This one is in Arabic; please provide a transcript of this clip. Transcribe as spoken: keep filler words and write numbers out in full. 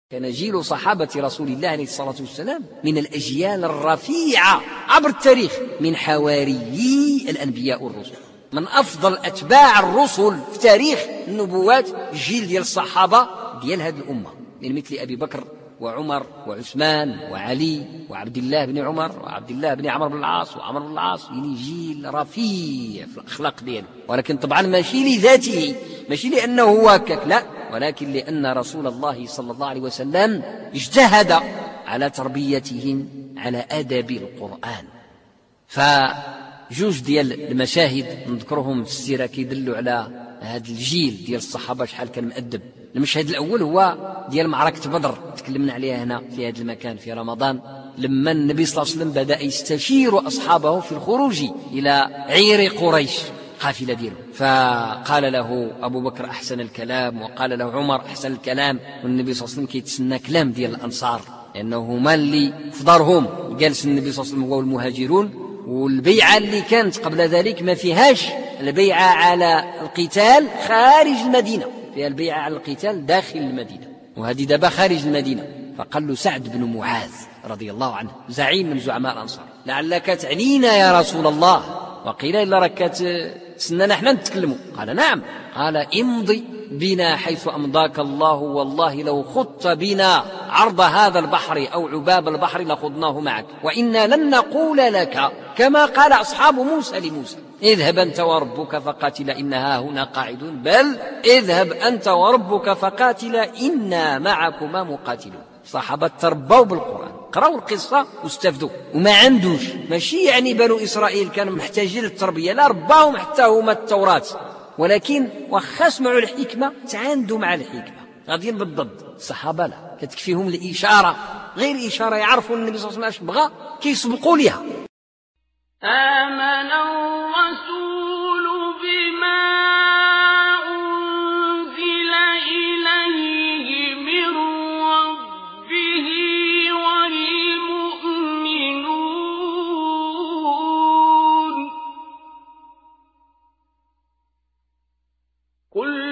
كان جيل صحابة رسول الله عليه الصلاة والسلام من الأجيال الرفيعة عبر التاريخ، من حواريي الأنبياء والرسل، من أفضل أتباع الرسل في تاريخ النبوات الجيل ديال الصحابة ديال هذه الأمة، من مثل أبي بكر وعمر وعثمان وعلي وعبد الله بن عمر وعبد الله بن عمرو بن العاص وعمر بن العاص. يعني جيل رفيع في الأخلاق دياله، ولكن طبعا ماشي لذاته، ماشي لأنه هو هكاك، لا، ولكن لأن رسول الله صلى الله عليه وسلم اجتهد على تربيتهم على أدب القرآن. فجوج ديال المشاهد نذكرهم في السيرة كيدلوا على هذا الجيل ديال الصحابة شحال كان مؤدب. المشهد الأول هو ديال معركة بدر، تكلمنا عليها هنا في هذا المكان في رمضان، لما النبي صلى الله عليه وسلم بدأ يستشير أصحابه في الخروج إلى عير قريش قافلة دياله، فقال له أبو بكر أحسن الكلام، وقال له عمر أحسن الكلام، والنبي صلى الله عليه وسلم كيتسنى كلام ديال الأنصار لأنه هما اللي في دارهم جالس النبي صلى الله عليه وسلم هو والمهاجرون. والبيعة اللي كانت قبل ذلك ما فيهاش البيعة على القتال خارج المدينة، فيها البيعة على القتال داخل المدينة، وهذه دابا خارج المدينة. فقال له سعد بن معاذ رضي الله عنه زعيم من زعماء الأنصار: لعلك تعنينا يا رسول الله؟ وقيل إلا راك تسنانا احنا نتكلموا. قال نعم. قال امضي بنا حيث أمضاك الله، والله لو خضت بنا عرض هذا البحر أو عباب البحر لخضناه معك، وإنا لن نقول لك كما قال أصحاب موسى لموسى: اذهب أنت وربك فقاتلا إنها هنا قاعدون، بل اذهب أنت وربك فقاتلا إنا معكما مقاتلون. صحابة تربوا بالقرآن، قرأوا القصة واستفدوا، وما عندوش ماشي يعني بنو إسرائيل كانوا محتاجين للتربية، لا، رباهم حتى هما التوراة، ولكن وخا سمعوا الحكمة تعاندوا مع الحكمة، غاديين بالضد. الصحابة لا، كتكفيهم الإشارة، غير إشارة يعرفوا النبي صلى الله عليه وسلم اش بغى كيسبقوا ليها. آمن الرسول بما أنزل إليه من ربه والمؤمنون كل